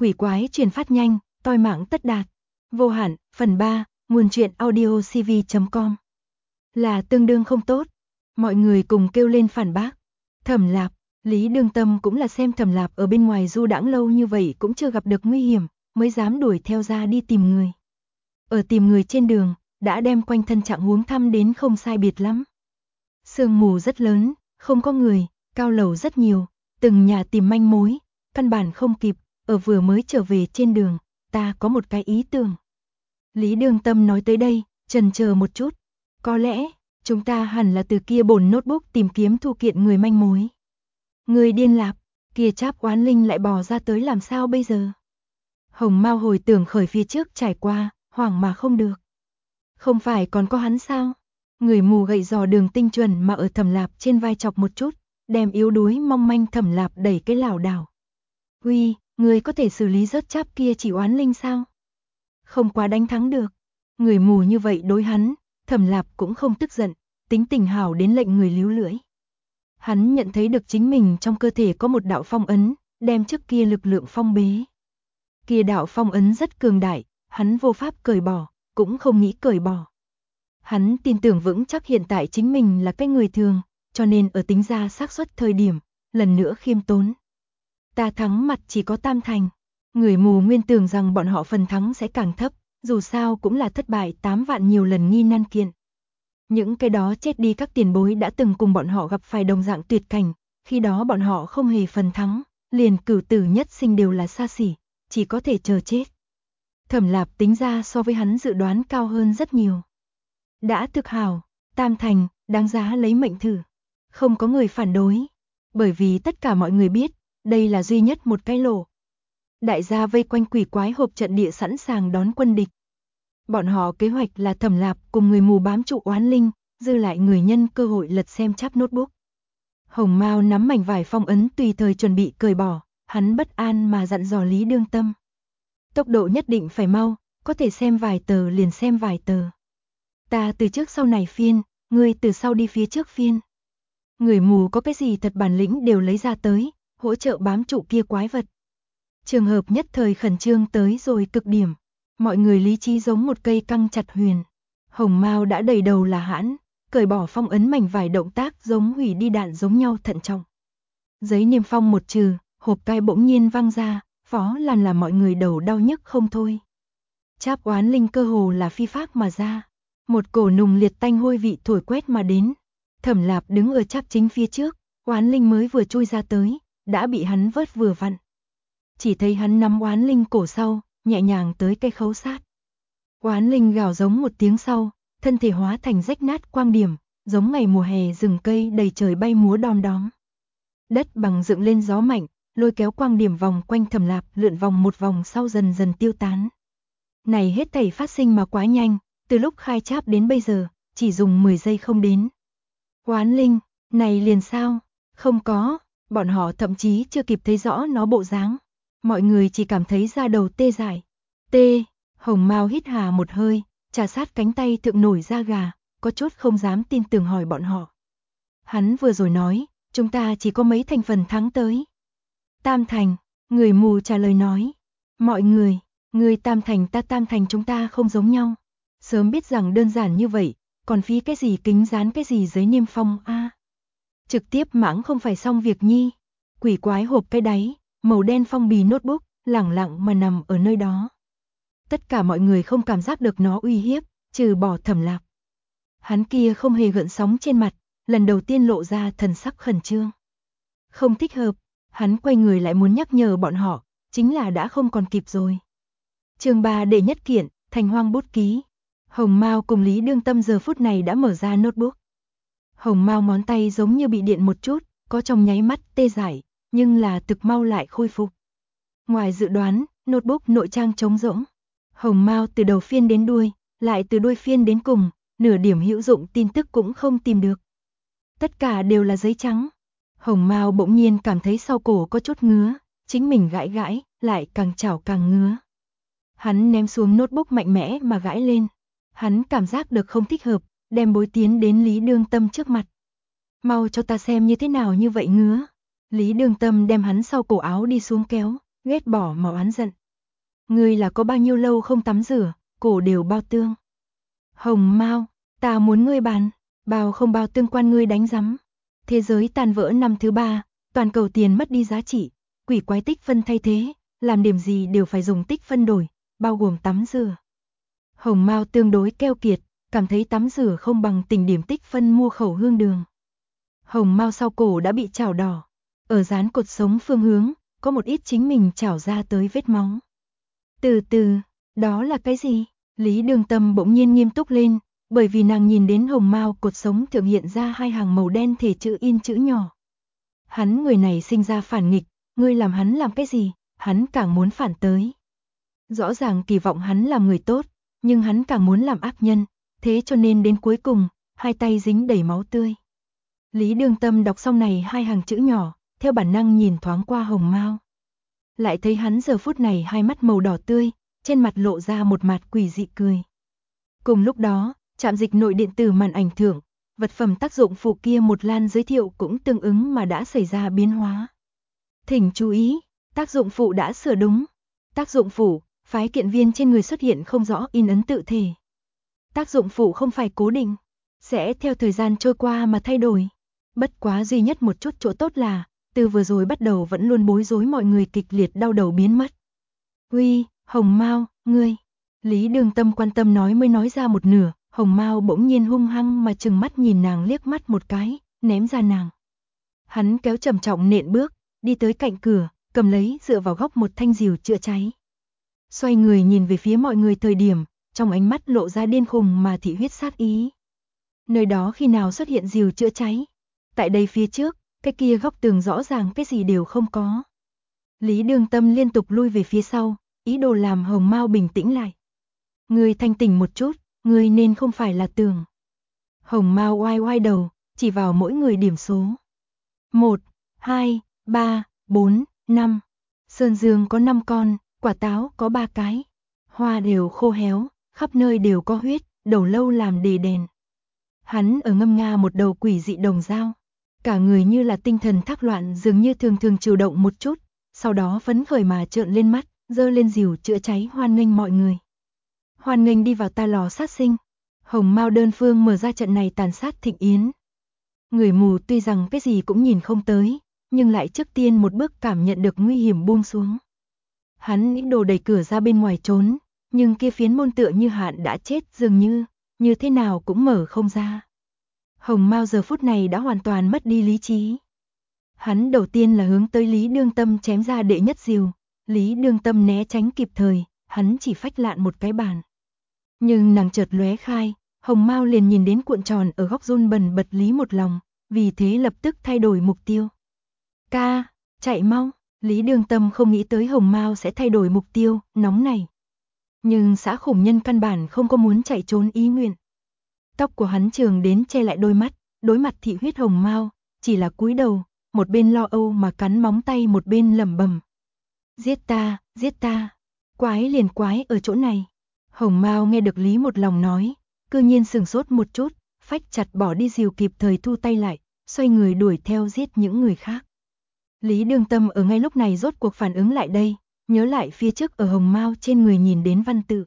Quỷ quái truyền phát nhanh, toi mạng tất đạt. Vô hạn, phần 3, nguồn truyện audio cv.com. Là tương đương không tốt. Mọi người cùng kêu lên phản bác. Thẩm Lạp, Lý Đương Tâm cũng là xem Thẩm Lạp ở bên ngoài du đãng lâu như vậy cũng chưa gặp được nguy hiểm, mới dám đuổi theo ra đi tìm người. Ở tìm người trên đường, đã đem quanh thân trạng huống thăm đến không sai biệt lắm. Sương mù rất lớn, không có người, cao lầu rất nhiều, từng nhà tìm manh mối, căn bản không kịp, ở vừa mới trở về trên đường, ta có một cái ý tưởng. Lý Đương Tâm nói tới đây, chần chờ một chút, có lẽ, chúng ta hẳn là từ kia bổn notebook tìm kiếm thu kiện người manh mối. Người điên Lạp, kia Tráp Oán Linh lại bò ra tới làm sao bây giờ? Hồng Mao hồi tưởng khởi phía trước trải qua, hoảng mà không được. Không phải còn có hắn sao? Người mù gậy giò đường tinh chuẩn mà ở Thẩm Lạp trên vai chọc một chút, đem yếu đuối mong manh Thẩm Lạp đẩy cái lảo đảo. Uy, người có thể xử lý rớt Tráp kia chỉ Oán Linh sao? Không quá đánh thắng được. Người mù như vậy đối hắn, Thẩm Lạp cũng không tức giận, tính tình hảo đến lệnh người líu lưỡi. Hắn nhận thấy được chính mình trong cơ thể có một đạo phong ấn, đem trước kia lực lượng phong bế. Kia đạo phong ấn rất cường đại, hắn vô pháp cởi bỏ, cũng không nghĩ cởi bỏ. Hắn tin tưởng vững chắc hiện tại chính mình là cái người thường, cho nên ở tính ra xác suất thời điểm, lần nữa khiêm tốn. Ta thắng mặt chỉ có tam thành. Người mù nguyên tưởng rằng bọn họ phần thắng sẽ càng thấp, dù sao cũng là thất bại 8 vạn nhiều lần nghi nan kiện. Những cái đó chết đi các tiền bối đã từng cùng bọn họ gặp phải đồng dạng tuyệt cảnh, khi đó bọn họ không hề phần thắng, liền cửu tử nhất sinh đều là xa xỉ, chỉ có thể chờ chết. Thẩm Lạp tính ra so với hắn dự đoán cao hơn rất nhiều. Đã thực hảo, tam thành, đáng giá lấy mệnh thử. Không có người phản đối, bởi vì tất cả mọi người biết, đây là duy nhất một cái lỗ. Đại gia vây quanh quỷ quái hộp trận địa sẵn sàng đón quân địch. Bọn họ kế hoạch là Thẩm Lạp cùng người mù bám trụ Oán Linh, dư lại người nhân cơ hội lật xem Tráp notebook. Hồng Mao nắm mảnh vải phong ấn tùy thời chuẩn bị cởi bỏ, hắn bất an mà dặn dò Lý Đương Tâm. Tốc độ nhất định phải mau, có thể xem vài tờ liền xem vài tờ. Ta từ trước sau này phiên, ngươi từ sau đi phía trước phiên. Người mù có cái gì thật bản lĩnh đều lấy ra tới, hỗ trợ bám trụ kia quái vật. Trường hợp nhất thời khẩn trương tới rồi cực điểm. Mọi người lý trí giống một cây căng chặt huyền. Hồng Mao đã đầy đầu là hãn, cởi bỏ phong ấn mảnh vải động tác giống hủy đi đạn giống nhau thận trọng. Giấy niêm phong một trừ, hộp cai bỗng nhiên văng ra, phó làm mọi người đầu đau nhức không thôi. Tráp Oán Linh cơ hồ là phi phác mà ra. Một cổ nùng liệt tanh hôi vị thổi quét mà đến. Thẩm Lạp đứng ở Tráp chính phía trước, Oán Linh mới vừa chui ra tới, đã bị hắn vớt vừa vặn. Chỉ thấy hắn nắm Oán Linh cổ sau, nhẹ nhàng tới cây khấu sát. Oán Linh gào giống một tiếng sau, thân thể hóa thành rách nát quang điểm, giống ngày mùa hè rừng cây đầy trời bay múa đom đóm. Đất bằng dựng lên gió mạnh, lôi kéo quang điểm vòng quanh Thẩm Lạp lượn vòng một vòng sau dần dần tiêu tán. Này hết thảy phát sinh mà quá nhanh, từ lúc khai Tráp đến bây giờ, chỉ dùng 10 giây không đến. Oán Linh, này liền sao? Không có, bọn họ thậm chí chưa kịp thấy rõ nó bộ dáng. Mọi người chỉ cảm thấy da đầu tê dại. Tê, Hồng Mao hít hà một hơi, trà sát cánh tay thượng nổi da gà, có chút không dám tin tưởng hỏi bọn họ. Hắn vừa rồi nói, chúng ta chỉ có mấy thành phần thắng tới. Tam thành, người mù trả lời nói. Mọi người tam thành ta tam thành chúng ta không giống nhau. Sớm biết rằng đơn giản như vậy, còn phí cái gì kính dán cái gì giấy niêm phong a. Trực tiếp mãng không phải xong việc nhi. Quỷ quái hộp cái đáy, màu đen phong bì notebook, lẳng lặng mà nằm ở nơi đó. Tất cả mọi người không cảm giác được nó uy hiếp, trừ bỏ Thẩm Lạp. Hắn kia không hề gợn sóng trên mặt, lần đầu tiên lộ ra thần sắc khẩn trương. Không thích hợp, hắn quay người lại muốn nhắc nhở bọn họ, chính là đã không còn kịp rồi. Chương 3 đệ nhất kiện, Thành Hoang bút ký. Hồng Mao cùng Lý Đương Tâm giờ phút này đã mở ra notebook. Hồng Mao ngón tay giống như bị điện một chút, có trong nháy mắt tê dại, nhưng là thực mau lại khôi phục. Ngoài dự đoán, notebook nội trang trống rỗng. Hồng Mao từ đầu phiên đến đuôi, lại từ đuôi phiên đến cùng, nửa điểm hữu dụng tin tức cũng không tìm được. Tất cả đều là giấy trắng. Hồng Mao bỗng nhiên cảm thấy sau cổ có chút ngứa, chính mình gãi gãi, lại càng chảo càng ngứa. Hắn ném xuống notebook mạnh mẽ mà gãi lên. Hắn cảm giác được không thích hợp, đem bối tiến đến Lý Đương Tâm trước mặt. Mau cho ta xem như thế nào như vậy ngứa. Lý Đương Tâm đem hắn sau cổ áo đi xuống kéo, ghét bỏ mà oán giận. Ngươi là có bao nhiêu lâu không tắm rửa, cổ đều bao tương. Hồng Mao, ta muốn ngươi bàn, bao không bao tương quan ngươi đánh rắm. Thế giới tan vỡ năm thứ 3, toàn cầu tiền mất đi giá trị, quỷ quái tích phân thay thế, làm điểm gì đều phải dùng tích phân đổi, bao gồm tắm rửa. Hồng Mao tương đối keo kiệt, cảm thấy tắm rửa không bằng tỉnh điểm tích phân mua khẩu hương đường. Hồng Mao sau cổ đã bị chảo đỏ, ở dán cột sống phương hướng, có một ít chính mình chảo ra tới vết máu. Từ từ, đó là cái gì? Lý Đường Tâm bỗng nhiên nghiêm túc lên, bởi vì nàng nhìn đến Hồng Mao cột sống thượng hiện ra 2 hàng màu đen thể chữ in chữ nhỏ. Hắn người này sinh ra phản nghịch, ngươi làm hắn làm cái gì, hắn càng muốn phản tới. Rõ ràng kỳ vọng hắn làm người tốt, nhưng hắn càng muốn làm ác nhân, thế cho nên đến cuối cùng, 2 tay dính đầy máu tươi. Lý Đường Tâm đọc xong này 2 hàng chữ nhỏ, theo bản năng nhìn thoáng qua Hồng Mao. Lại thấy hắn giờ phút này 2 mắt màu đỏ tươi, trên mặt lộ ra một mặt quỷ dị cười. Cùng lúc đó, trạm dịch nội điện tử màn ảnh thượng, vật phẩm tác dụng phụ kia một lan giới thiệu cũng tương ứng mà đã xảy ra biến hóa. Thỉnh chú ý, tác dụng phụ đã sửa đúng. Tác dụng phụ, phái kiện viên trên người xuất hiện không rõ in ấn tự thể. Tác dụng phụ không phải cố định, sẽ theo thời gian trôi qua mà thay đổi. Bất quá duy nhất một chút chỗ tốt là, từ vừa rồi bắt đầu vẫn luôn bối rối mọi người kịch liệt đau đầu biến mất. Uy, Hồng Mao, ngươi. Lý Đường Tâm quan tâm nói mới nói ra một nửa, Hồng Mao bỗng nhiên hung hăng mà trừng mắt nhìn nàng liếc mắt một cái, ném ra nàng. Hắn kéo trầm trọng nện bước, đi tới cạnh cửa, cầm lấy dựa vào góc một thanh rìu chữa cháy. Xoay người nhìn về phía mọi người thời điểm, trong ánh mắt lộ ra điên khùng mà thị huyết sát ý. Nơi đó khi nào xuất hiện rìu chữa cháy? Tại đây phía trước, cái kia góc tường rõ ràng cái gì đều không có. Lý Đường Tâm liên tục lui về phía sau, ý đồ làm Hồng Mao bình tĩnh lại. Ngươi thanh tỉnh một chút, ngươi nên không phải là tường. Hồng Mao oai oai đầu, chỉ vào mỗi người điểm số. 1, 2, 3, 4, 5. Sơn dương có 5 con, quả táo có 3 cái. Hoa đều khô héo, khắp nơi đều có huyết, đầu lâu làm đề đèn. Hắn ở ngâm nga một đầu quỷ dị đồng dao. Cả người như là tinh thần thác loạn dường như thường thường chịu động một chút, sau đó phấn khởi mà trợn lên mắt, giơ lên rìu chữa cháy hoan nghênh mọi người. Hoan nghênh đi vào ta lò sát sinh. Hồng Mao đơn phương mở ra trận này tàn sát thịnh yến. Người mù tuy rằng cái gì cũng nhìn không tới, nhưng lại trước tiên một bước cảm nhận được nguy hiểm buông xuống. Hắn ý đồ đẩy cửa ra bên ngoài trốn, nhưng kia phiến môn tựa như hạn đã chết dường như thế nào cũng mở không ra. Hồng Mao giờ phút này đã hoàn toàn mất đi lý trí. Hắn đầu tiên là hướng tới Lý Đường Tâm chém ra đệ nhất rìu, Lý Đường Tâm né tránh kịp thời, hắn chỉ phách lạn một cái bàn. Nhưng nàng chợt lóe khai, Hồng Mao liền nhìn đến cuộn tròn ở góc run bần bật Lý một lòng, vì thế lập tức thay đổi mục tiêu. Ca, chạy mau, Lý Đường Tâm không nghĩ tới Hồng Mao sẽ thay đổi mục tiêu, nóng này. Nhưng xã khủng nhân căn bản không có muốn chạy trốn ý nguyện. Tóc của hắn trường đến che lại đôi mắt, đối mặt thị huyết Hồng Mao, chỉ là cúi đầu, một bên lo âu mà cắn móng tay một bên lẩm bẩm. Giết ta, quái liền quái ở chỗ này. Hồng Mao nghe được Lý một lòng nói, cư nhiên sừng sốt một chút, phách chặt bỏ đi rìu kịp thời thu tay lại, xoay người đuổi theo giết những người khác. Lý Đường Tâm ở ngay lúc này rốt cuộc phản ứng lại đây, nhớ lại phía trước ở Hồng Mao trên người nhìn đến văn tự.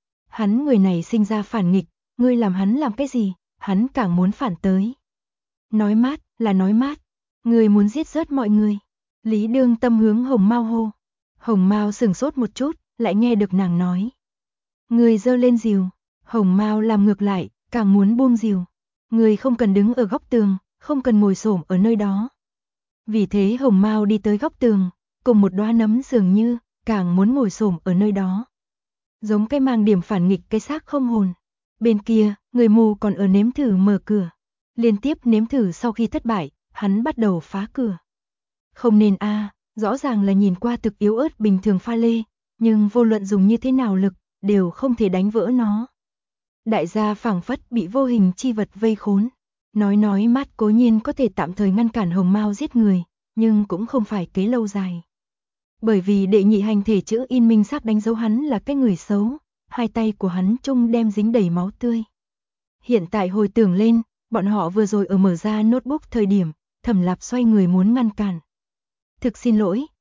Hắn người này sinh ra phản nghịch, ngươi làm hắn làm cái gì, hắn càng muốn phản tới. Nói mát là nói mát, ngươi muốn giết rớt mọi người. Lý Đường Tâm hướng Hồng Mao hô. Hồng Mao sừng sốt một chút, lại nghe được nàng nói. Ngươi giơ lên rìu. Hồng Mao làm ngược lại, càng muốn buông rìu. Ngươi không cần đứng ở góc tường, không cần ngồi xổm ở nơi đó. Vì thế Hồng Mao đi tới góc tường, cùng một đóa nấm dường như, càng muốn ngồi xổm ở nơi đó. Giống cái mang điểm phản nghịch cái xác không hồn. Bên kia, người mù còn ở nếm thử mở cửa. Liên tiếp nếm thử sau khi thất bại, hắn bắt đầu phá cửa. Không nên rõ ràng là nhìn qua thực yếu ớt bình thường pha lê, nhưng vô luận dùng như thế nào lực, đều không thể đánh vỡ nó. Đại gia phảng phất bị vô hình chi vật vây khốn. Nói mát cố nhiên có thể tạm thời ngăn cản Hồng Mao giết người, nhưng cũng không phải kế lâu dài. Bởi vì đệ nhị hành thể chữ in minh xác đánh dấu hắn là cái người xấu, 2 tay của hắn chung đem dính đầy máu tươi. Hiện tại hồi tưởng lên, bọn họ vừa rồi ở mở ra notebook thời điểm, Thẩm Lạp xoay người muốn ngăn cản. Thực xin lỗi,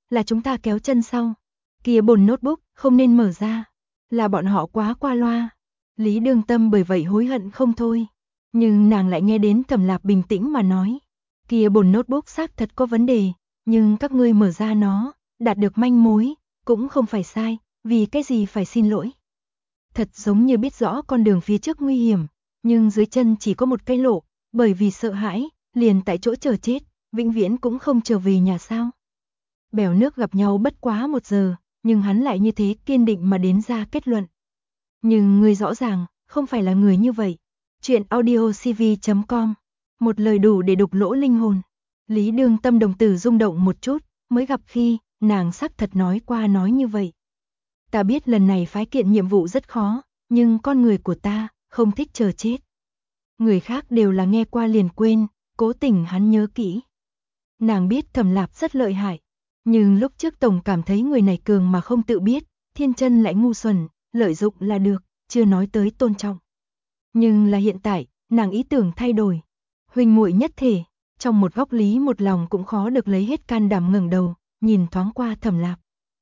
là chúng ta kéo chân sau. Kia bồn notebook không nên mở ra, là bọn họ quá qua loa. Lý Đường Tâm bởi vậy hối hận không thôi. Nhưng nàng lại nghe đến Thẩm Lạp bình tĩnh mà nói. Kia bồn notebook xác thật có vấn đề, nhưng các ngươi mở ra nó, đạt được manh mối, cũng không phải sai, vì cái gì phải xin lỗi. Thật giống như biết rõ con đường phía trước nguy hiểm, nhưng dưới chân chỉ có một cái lộ, bởi vì sợ hãi, liền tại chỗ chờ chết, vĩnh viễn cũng không trở về nhà sao. Bèo nước gặp nhau bất quá 1 giờ, nhưng hắn lại như thế kiên định mà đến ra kết luận. Nhưng người rõ ràng, không phải là người như vậy. Chuyện audiocv.com, một lời đủ để đục lỗ linh hồn. Lý Đường Tâm đồng tử rung động một chút, mới gặp khi, nàng xác thật nói qua nói như vậy. Ta biết lần này phái kiện nhiệm vụ rất khó, nhưng con người của ta, không thích chờ chết. Người khác đều là nghe qua liền quên, cố tình hắn nhớ kỹ. Nàng biết Thẩm Lạp rất lợi hại, nhưng lúc trước tổng cảm thấy người này cường mà không tự biết, thiên chân lại ngu xuẩn, lợi dụng là được, chưa nói tới tôn trọng. Nhưng là hiện tại, nàng ý tưởng thay đổi. Huynh muội nhất thể, trong một góc Lý một lòng cũng khó được lấy hết can đảm ngẩng đầu, nhìn thoáng qua Thẩm Lạp.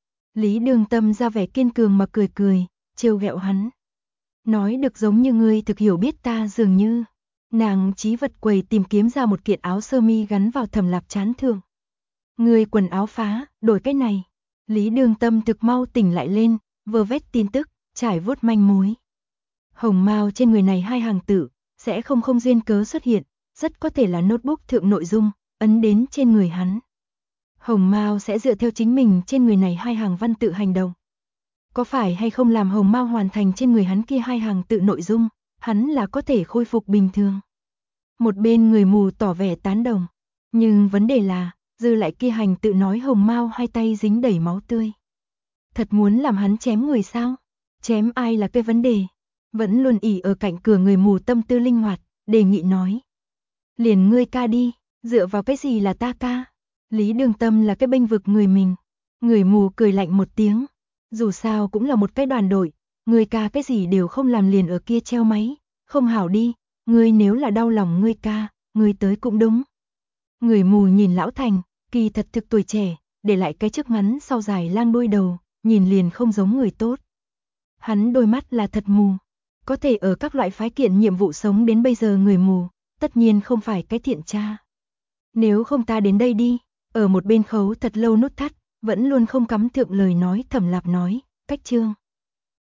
Lý Đường Tâm ra vẻ kiên cường mà cười cười, trêu ghẹo hắn. Nói được giống như ngươi thực hiểu biết ta dường như. Nàng chí vật quầy tìm kiếm ra một kiện áo sơ mi gắn vào Thẩm Lạp trán thượng. Ngươi quần áo phá, đổi cái này. Lý Đường Tâm thực mau tỉnh lại lên, vơ vét tin tức, trải vuốt manh mối. Hồng mao trên người này 2 hàng tự, sẽ không duyên cớ xuất hiện, rất có thể là notebook thượng nội dung, ấn đến trên người hắn. Hồng mao sẽ dựa theo chính mình trên người này 2 hàng văn tự hành động. Có phải hay không làm hồng mao hoàn thành trên người hắn kia 2 hàng tự nội dung, hắn là có thể khôi phục bình thường. Một bên người mù tỏ vẻ tán đồng, nhưng vấn đề là, dư lại kia hành tự nói hồng mao 2 tay dính đầy máu tươi. Thật muốn làm hắn chém người sao? Chém ai là cái vấn đề? Vẫn luôn ỉ ở cạnh cửa người mù tâm tư linh hoạt, đề nghị nói. Liền ngươi ca đi, dựa vào cái gì là ta ca? Lý Đường Tâm là cái bênh vực người mình. Người mù cười lạnh một tiếng. Dù sao cũng là một cái đoàn đội, ngươi ca cái gì đều không làm liền ở kia treo máy. Không hảo đi, ngươi nếu là đau lòng ngươi ca, ngươi tới cũng đúng. Người mù nhìn lão thành, kỳ thật thực tuổi trẻ, để lại cái trước ngắn sau dài lang đuôi đầu, nhìn liền không giống người tốt. Hắn đôi mắt là thật mù. Có thể ở các loại phái kiện nhiệm vụ sống đến bây giờ người mù, tất nhiên không phải cái thiện tra. Nếu không ta đến đây đi, ở một bên khấu thật lâu nút thắt, vẫn luôn không cắm thượng lời nói Thẩm Lạp nói, cách chương.